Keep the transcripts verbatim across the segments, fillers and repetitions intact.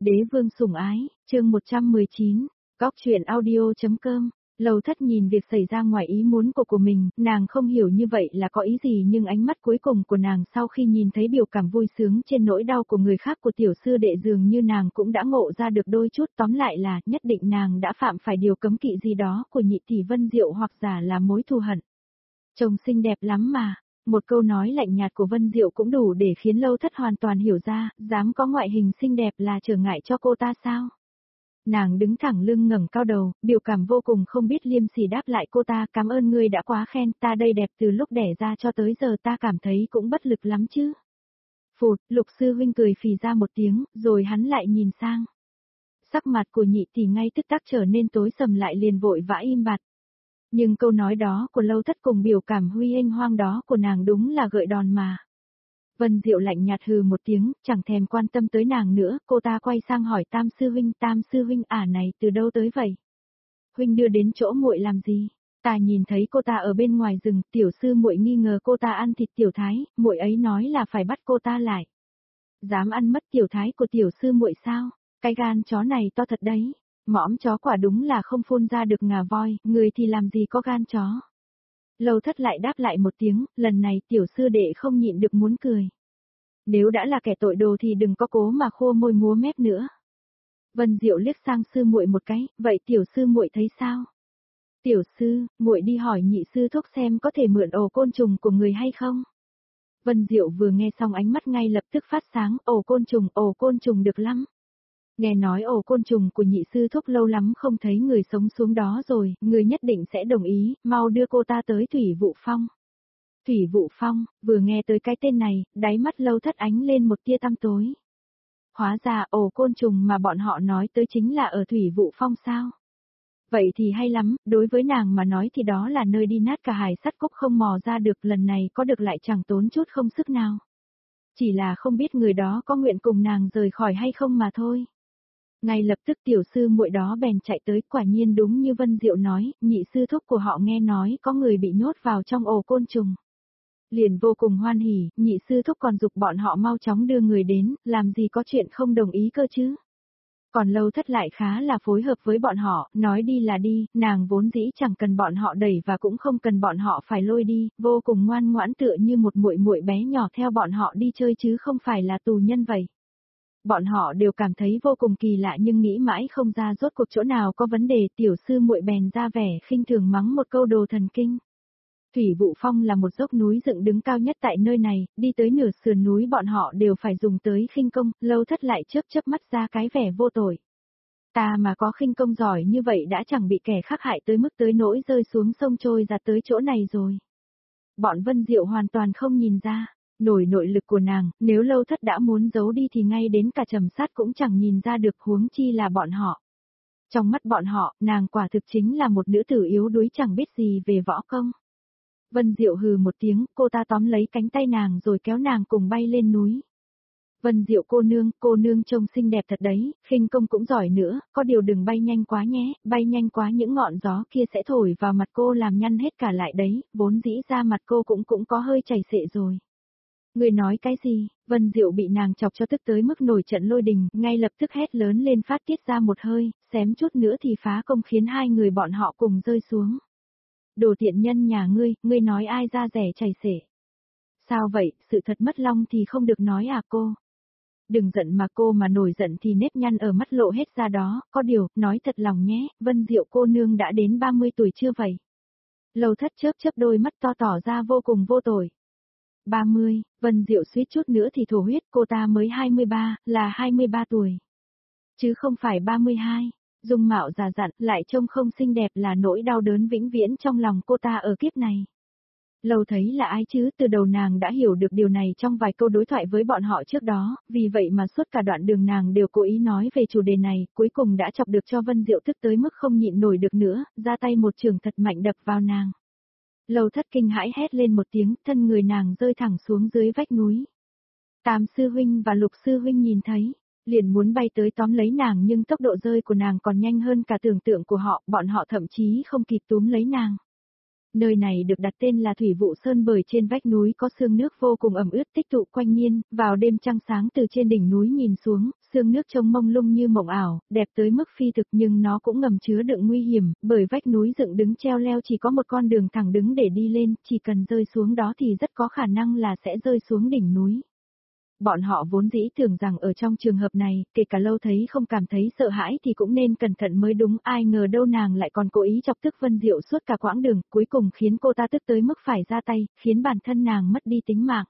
Đế vương sủng ái, chương một trăm mười chín, Góc truyện audio.com. Lầu Thất nhìn việc xảy ra ngoài ý muốn của của mình, nàng không hiểu như vậy là có ý gì, nhưng ánh mắt cuối cùng của nàng sau khi nhìn thấy biểu cảm vui sướng trên nỗi đau của người khác của tiểu sư đệ dường như nàng cũng đã ngộ ra được đôi chút, tóm lại là nhất định nàng đã phạm phải điều cấm kỵ gì đó của nhị tỷ Vân Diệu, hoặc giả là mối thù hận. Chồng xinh đẹp lắm mà. Một câu nói lạnh nhạt của Vân Diệu cũng đủ để khiến Lâu Thất hoàn toàn hiểu ra, dám có ngoại hình xinh đẹp là trở ngại cho cô ta sao? Nàng đứng thẳng lưng ngẩng cao đầu, biểu cảm vô cùng không biết liêm sỉ đáp lại cô ta, cảm ơn ngươi đã quá khen, ta đây đẹp từ lúc đẻ ra cho tới giờ ta cảm thấy cũng bất lực lắm chứ. Phụt, Lục sư huynh cười phì ra một tiếng, rồi hắn lại nhìn sang. Sắc mặt của nhị tỷ ngay tức tắc trở nên tối sầm lại, liền vội vã im bặt. Nhưng câu nói đó của Lâu Thất cùng biểu cảm huy hênh hoang đó của nàng đúng là gợi đòn mà. Vân Diệu lạnh nhạt hừ một tiếng, chẳng thèm quan tâm tới nàng nữa, cô ta quay sang hỏi Tam sư huynh, Tam sư huynh ả này từ đâu tới vậy? Huynh đưa đến chỗ muội làm gì? Ta nhìn thấy cô ta ở bên ngoài rừng, tiểu sư muội nghi ngờ cô ta ăn thịt tiểu thái, muội ấy nói là phải bắt cô ta lại. Dám ăn mất tiểu thái của tiểu sư muội sao? Cái gan chó này to thật đấy. Mõm chó quả đúng là không phun ra được ngà voi, người thì làm gì có gan chó. Lâu Thất lại đáp lại một tiếng, lần này tiểu sư đệ không nhịn được muốn cười. Nếu đã là kẻ tội đồ thì đừng có cố mà khô môi múa mép nữa. Vân Diệu liếc sang sư muội một cái, vậy tiểu sư muội thấy sao? Tiểu sư, muội đi hỏi nhị sư thúc xem có thể mượn ổ côn trùng của người hay không? Vân Diệu vừa nghe xong ánh mắt ngay lập tức phát sáng, ổ côn trùng, ổ côn trùng được lắm. Nghe nói ổ côn trùng của nhị sư thúc lâu lắm không thấy người sống xuống đó rồi, người nhất định sẽ đồng ý, mau đưa cô ta tới Thủy Vụ Phong. Thủy Vụ Phong, vừa nghe tới cái tên này, đáy mắt Lâu Thất ánh lên một tia tăm tối. Hóa ra ổ côn trùng mà bọn họ nói tới chính là ở Thủy Vụ Phong sao? Vậy thì hay lắm, đối với nàng mà nói thì đó là nơi đi nát cả hải sắt cốc không mò ra được, lần này có được lại chẳng tốn chút không sức nào. Chỉ là không biết người đó có nguyện cùng nàng rời khỏi hay không mà thôi. Ngay lập tức tiểu sư muội đó bèn chạy tới, quả nhiên đúng như Vân Diệu nói, nhị sư thúc của họ nghe nói có người bị nhốt vào trong ổ côn trùng. Liền vô cùng hoan hỉ, nhị sư thúc còn giục bọn họ mau chóng đưa người đến, làm gì có chuyện không đồng ý cơ chứ. Còn Lâu Thất lại khá là phối hợp với bọn họ, nói đi là đi, nàng vốn dĩ chẳng cần bọn họ đẩy và cũng không cần bọn họ phải lôi đi, vô cùng ngoan ngoãn tựa như một muội muội bé nhỏ theo bọn họ đi chơi chứ không phải là tù nhân vậy. Bọn họ đều cảm thấy vô cùng kỳ lạ nhưng nghĩ mãi không ra rốt cuộc chỗ nào có vấn đề, tiểu sư muội bèn ra vẻ khinh thường mắng một câu đồ thần kinh. Thủy Vụ Phong là một dốc núi dựng đứng cao nhất tại nơi này, đi tới nửa sườn núi bọn họ đều phải dùng tới khinh công, Lâu Thất lại chớp chớp mắt ra cái vẻ vô tội. Ta mà có khinh công giỏi như vậy đã chẳng bị kẻ khác hại tới mức tới nỗi rơi xuống sông trôi ra tới chỗ này rồi. Bọn Vân Diệu hoàn toàn không nhìn ra. Nổi nội lực của nàng, nếu Lâu Thất đã muốn giấu đi thì ngay đến cả Trầm Sát cũng chẳng nhìn ra được, huống chi là bọn họ. Trong mắt bọn họ, nàng quả thực chính là một nữ tử yếu đuối chẳng biết gì về võ công. Vân Diệu hừ một tiếng, cô ta tóm lấy cánh tay nàng rồi kéo nàng cùng bay lên núi. Vân Diệu cô nương, cô nương trông xinh đẹp thật đấy, khinh công cũng giỏi nữa, có điều đừng bay nhanh quá nhé, bay nhanh quá những ngọn gió kia sẽ thổi vào mặt cô làm nhăn hết cả lại đấy, vốn dĩ ra mặt cô cũng cũng có hơi chảy xệ rồi. Người nói cái gì? Vân Diệu bị nàng chọc cho tức tới mức nổi trận lôi đình, ngay lập tức hét lớn lên phát tiết ra một hơi, xém chút nữa thì phá công khiến hai người bọn họ cùng rơi xuống. Đồ tiện nhân nhà ngươi, ngươi nói ai ra rẻ chảy xể. Sao vậy, sự thật mất lòng thì không được nói à cô? Đừng giận mà cô mà nổi giận thì nếp nhăn ở mắt lộ hết ra đó, có điều, nói thật lòng nhé, Vân Diệu cô nương đã đến ba mươi tuổi chưa vậy? Lâu Thất chớp chớp đôi mắt to tỏ ra vô cùng vô tội. ba mươi, Vân Diệu suýt chút nữa thì thổ huyết, cô ta mới hai mươi ba, là hai mươi ba tuổi. Chứ không phải ba mươi hai, dung mạo già dặn, lại trông không xinh đẹp là nỗi đau đớn vĩnh viễn trong lòng cô ta ở kiếp này. Lâu thấy là ai chứ, từ đầu nàng đã hiểu được điều này trong vài câu đối thoại với bọn họ trước đó, vì vậy mà suốt cả đoạn đường nàng đều cố ý nói về chủ đề này, cuối cùng đã chọc được cho Vân Diệu tức tới mức không nhịn nổi được nữa, ra tay một chưởng thật mạnh đập vào nàng. Lâu Thất kinh hãi hét lên một tiếng, thân người nàng rơi thẳng xuống dưới vách núi. Tam sư huynh và Lục sư huynh nhìn thấy, liền muốn bay tới tóm lấy nàng nhưng tốc độ rơi của nàng còn nhanh hơn cả tưởng tượng của họ, bọn họ thậm chí không kịp túm lấy nàng. Nơi này được đặt tên là Thủy Vụ Sơn bởi trên vách núi có sương nước vô cùng ẩm ướt tích tụ quanh nhiên, vào đêm trăng sáng từ trên đỉnh núi nhìn xuống, Sương nước trông mông lung như mộng ảo, đẹp tới mức phi thực nhưng nó cũng ngầm chứa đựng nguy hiểm, bởi vách núi dựng đứng treo leo chỉ có một con đường thẳng đứng để đi lên, chỉ cần rơi xuống đó thì rất có khả năng là sẽ rơi xuống đỉnh núi. Bọn họ vốn dĩ tưởng rằng ở trong trường hợp này, kể cả Lâu thấy không cảm thấy sợ hãi thì cũng nên cẩn thận mới đúng, ai ngờ đâu nàng lại còn cố ý chọc tức Vân Diệu suốt cả quãng đường, cuối cùng khiến cô ta tức tới mức phải ra tay, khiến bản thân nàng mất đi tính mạng.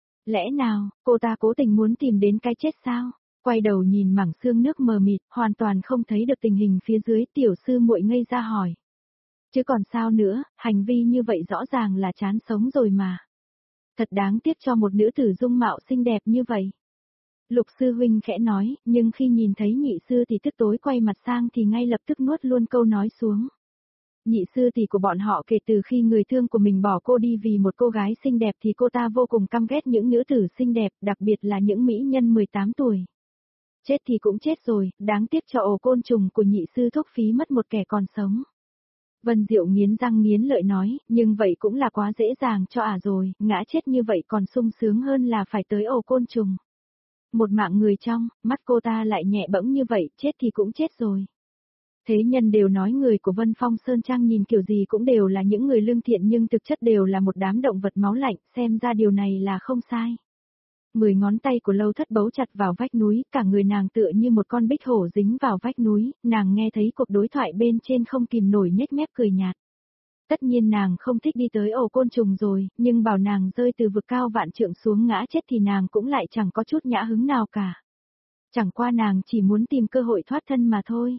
Lẽ nào, cô ta cố tình muốn tìm đến cái chết sao? Quay đầu nhìn mảng sương nước mờ mịt, hoàn toàn không thấy được tình hình phía dưới, tiểu sư muội ngây ra hỏi. Chứ còn sao nữa, hành vi như vậy rõ ràng là chán sống rồi mà. Thật đáng tiếc cho một nữ tử dung mạo xinh đẹp như vậy. Lục sư huynh khẽ nói, nhưng khi nhìn thấy nhị sư thì tức tối quay mặt sang thì ngay lập tức nuốt luôn câu nói xuống. Nhị sư tỷ của bọn họ kể từ khi người thương của mình bỏ cô đi vì một cô gái xinh đẹp thì cô ta vô cùng căm ghét những nữ tử xinh đẹp, đặc biệt là những mỹ nhân mười tám tuổi. Chết thì cũng chết rồi, đáng tiếc cho ổ côn trùng của nhị sư thúc phí mất một kẻ còn sống. Vân Diệu nghiến răng nghiến lợi nói, nhưng vậy cũng là quá dễ dàng cho ả rồi, ngã chết như vậy còn sung sướng hơn là phải tới ổ côn trùng. Một mạng người trong, mắt cô ta lại nhẹ bẫng như vậy, chết thì cũng chết rồi. Thế nhân đều nói người của Vân Phong Sơn Trang nhìn kiểu gì cũng đều là những người lương thiện nhưng thực chất đều là một đám động vật máu lạnh, xem ra điều này là không sai. Mười ngón tay của Lâu Thất bấu chặt vào vách núi, cả người nàng tựa như một con bích hổ dính vào vách núi, nàng nghe thấy cuộc đối thoại bên trên không kìm nổi nhếch mép cười nhạt. Tất nhiên nàng không thích đi tới ổ côn trùng rồi, nhưng bảo nàng rơi từ vực cao vạn trượng xuống ngã chết thì nàng cũng lại chẳng có chút nhã hứng nào cả. Chẳng qua nàng chỉ muốn tìm cơ hội thoát thân mà thôi.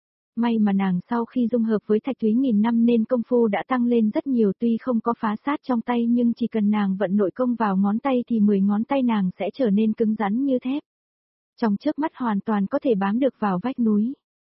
May mà nàng sau khi dung hợp với Thạch Thúy nghìn năm nên công phu đã tăng lên rất nhiều, tuy không có phá sát trong tay nhưng chỉ cần nàng vận nội công vào ngón tay thì mười ngón tay nàng sẽ trở nên cứng rắn như thép. Trong chớp mắt hoàn toàn có thể bám được vào vách núi.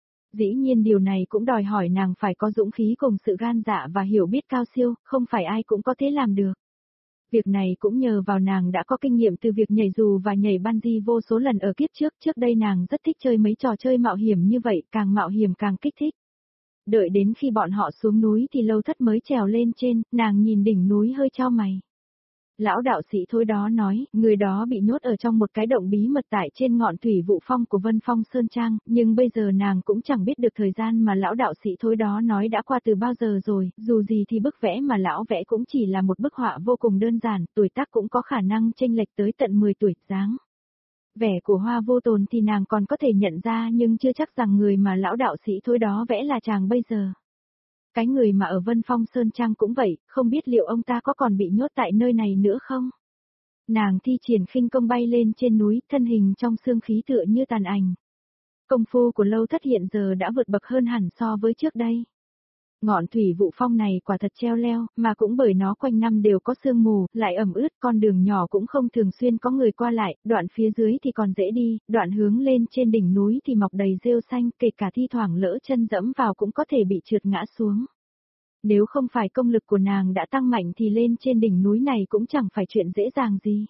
Dĩ nhiên điều này cũng đòi hỏi nàng phải có dũng khí cùng sự gan dạ và hiểu biết cao siêu, không phải ai cũng có thể làm được. Việc này cũng nhờ vào nàng đã có kinh nghiệm từ việc nhảy dù và nhảy bungee vô số lần ở kiếp trước, trước đây nàng rất thích chơi mấy trò chơi mạo hiểm như vậy, càng mạo hiểm càng kích thích. Đợi đến khi bọn họ xuống núi thì Lâu Thất mới trèo lên trên, nàng nhìn đỉnh núi hơi chau mày. Lão đạo sĩ thôi đó nói, người đó bị nhốt ở trong một cái động bí mật tại trên ngọn thủy vụ phong của Vân Phong Sơn Trang, nhưng bây giờ nàng cũng chẳng biết được thời gian mà lão đạo sĩ thôi đó nói đã qua từ bao giờ rồi, dù gì thì bức vẽ mà lão vẽ cũng chỉ là một bức họa vô cùng đơn giản, tuổi tác cũng có khả năng chênh lệch tới tận mười tuổi dáng. Vẻ của Hoa Vô Tồn thì nàng còn có thể nhận ra nhưng chưa chắc rằng người mà lão đạo sĩ thôi đó vẽ là chàng bây giờ. Cái người mà ở Vân Phong Sơn Trang cũng vậy, không biết liệu ông ta có còn bị nhốt tại nơi này nữa không? Nàng thi triển khinh công bay lên trên núi, thân hình trong sương khí tựa như tàn ảnh. Công phu của Lâu Thất hiện giờ đã vượt bậc hơn hẳn so với trước đây. Ngọn thủy vụ phong này quả thật treo leo, mà cũng bởi nó quanh năm đều có sương mù, lại ẩm ướt, con đường nhỏ cũng không thường xuyên có người qua lại, đoạn phía dưới thì còn dễ đi, đoạn hướng lên trên đỉnh núi thì mọc đầy rêu xanh, kể cả thi thoảng lỡ chân dẫm vào cũng có thể bị trượt ngã xuống. Nếu không phải công lực của nàng đã tăng mạnh thì lên trên đỉnh núi này cũng chẳng phải chuyện dễ dàng gì.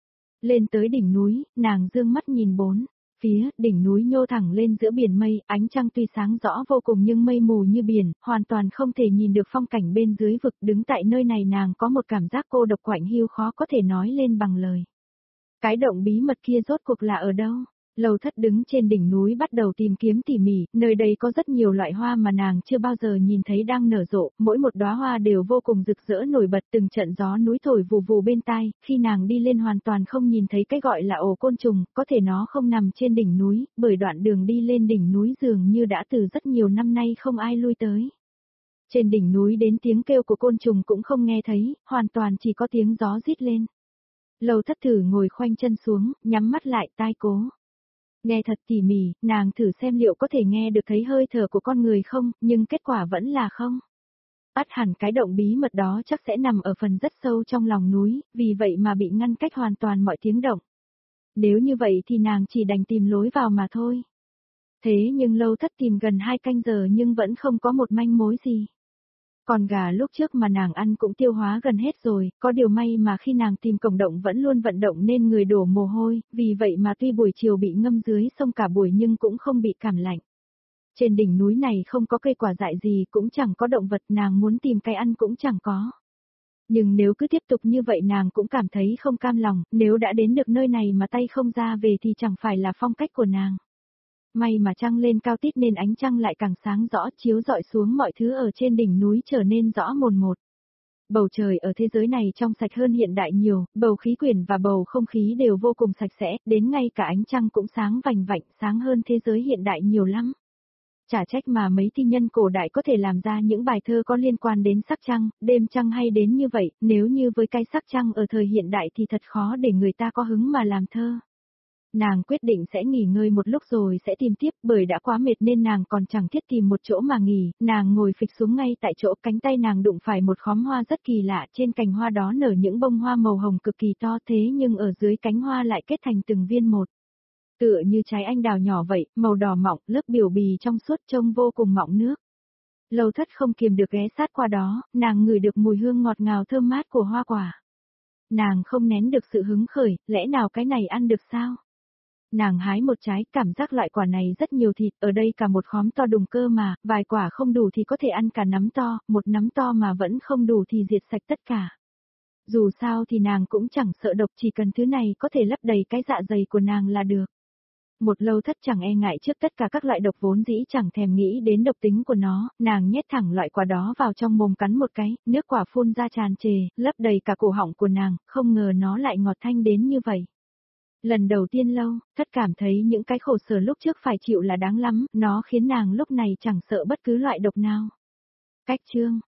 Lên tới đỉnh núi, nàng dương mắt nhìn bốn phía, đỉnh núi nhô thẳng lên giữa biển mây, ánh trăng tuy sáng rõ vô cùng nhưng mây mù như biển, hoàn toàn không thể nhìn được phong cảnh bên dưới vực, đứng tại nơi này nàng có một cảm giác cô độc quạnh hiu khó có thể nói lên bằng lời. Cái động bí mật kia rốt cuộc là ở đâu? Lâu Thất đứng trên đỉnh núi bắt đầu tìm kiếm tỉ mỉ, nơi đây có rất nhiều loại hoa mà nàng chưa bao giờ nhìn thấy đang nở rộ, mỗi một đóa hoa đều vô cùng rực rỡ nổi bật, từng trận gió núi thổi vù vù bên tai, khi nàng đi lên hoàn toàn không nhìn thấy cái gọi là ổ côn trùng, có thể nó không nằm trên đỉnh núi, bởi đoạn đường đi lên đỉnh núi dường như đã từ rất nhiều năm nay không ai lui tới. Trên đỉnh núi đến tiếng kêu của côn trùng cũng không nghe thấy, hoàn toàn chỉ có tiếng gió rít lên. Lâu Thất thử ngồi khoanh chân xuống, nhắm mắt lại tai cố. Nghe thật tỉ mỉ, nàng thử xem liệu có thể nghe được thấy hơi thở của con người không, nhưng kết quả vẫn là không. Ắt hẳn cái động bí mật đó chắc sẽ nằm ở phần rất sâu trong lòng núi, vì vậy mà bị ngăn cách hoàn toàn mọi tiếng động. Nếu như vậy thì nàng chỉ đành tìm lối vào mà thôi. Thế nhưng Lâu Thất tìm gần hai canh giờ nhưng vẫn không có một manh mối gì. Còn gà lúc trước mà nàng ăn cũng tiêu hóa gần hết rồi, có điều may mà khi nàng tìm cổng động vẫn luôn vận động nên người đổ mồ hôi, vì vậy mà tuy buổi chiều bị ngâm dưới sông cả buổi nhưng cũng không bị cảm lạnh. Trên đỉnh núi này không có cây quả dại gì cũng chẳng có động vật, nàng muốn tìm cái ăn cũng chẳng có. Nhưng nếu cứ tiếp tục như vậy nàng cũng cảm thấy không cam lòng, nếu đã đến được nơi này mà tay không ra về thì chẳng phải là phong cách của nàng. May mà trăng lên cao tít nên ánh trăng lại càng sáng rõ, chiếu rọi xuống mọi thứ ở trên đỉnh núi trở nên rõ mồn một. Bầu trời ở thế giới này trong sạch hơn hiện đại nhiều, bầu khí quyển và bầu không khí đều vô cùng sạch sẽ, đến ngay cả ánh trăng cũng sáng vành vạnh, sáng hơn thế giới hiện đại nhiều lắm. Chả trách mà mấy thi nhân cổ đại có thể làm ra những bài thơ có liên quan đến sắc trăng, đêm trăng hay đến như vậy, nếu như với cái sắc trăng ở thời hiện đại thì thật khó để người ta có hứng mà làm thơ. Nàng quyết định sẽ nghỉ ngơi một lúc rồi sẽ tìm tiếp, bởi đã quá mệt nên nàng còn chẳng thiết tìm một chỗ mà nghỉ, nàng ngồi phịch xuống ngay tại chỗ, cánh tay nàng đụng phải một khóm hoa rất kỳ lạ, trên cành hoa đó nở những bông hoa màu hồng cực kỳ to thế nhưng ở dưới cánh hoa lại kết thành từng viên một. Tựa như trái anh đào nhỏ vậy, màu đỏ mọng, lớp biểu bì trong suốt trông vô cùng mọng nước. Lâu Thất không kiềm được ghé sát qua đó, nàng ngửi được mùi hương ngọt ngào thơm mát của hoa quả. Nàng không nén được sự hứng khởi, lẽ nào cái này ăn được sao? Nàng hái một trái, cảm giác loại quả này rất nhiều thịt, ở đây cả một khóm to đùng cơ mà, vài quả không đủ thì có thể ăn cả nắm to, một nắm to mà vẫn không đủ thì diệt sạch tất cả. Dù sao thì nàng cũng chẳng sợ độc, chỉ cần thứ này có thể lấp đầy cái dạ dày của nàng là được. Một Lâu Thất chẳng e ngại trước tất cả các loại độc vốn dĩ chẳng thèm nghĩ đến độc tính của nó, nàng nhét thẳng loại quả đó vào trong mồm cắn một cái, nước quả phun ra tràn trề, lấp đầy cả cổ họng của nàng, không ngờ nó lại ngọt thanh đến như vậy. Lần đầu tiên Lâu Thất cảm thấy những cái khổ sở lúc trước phải chịu là đáng lắm, nó khiến nàng lúc này chẳng sợ bất cứ loại độc nào. Cách chương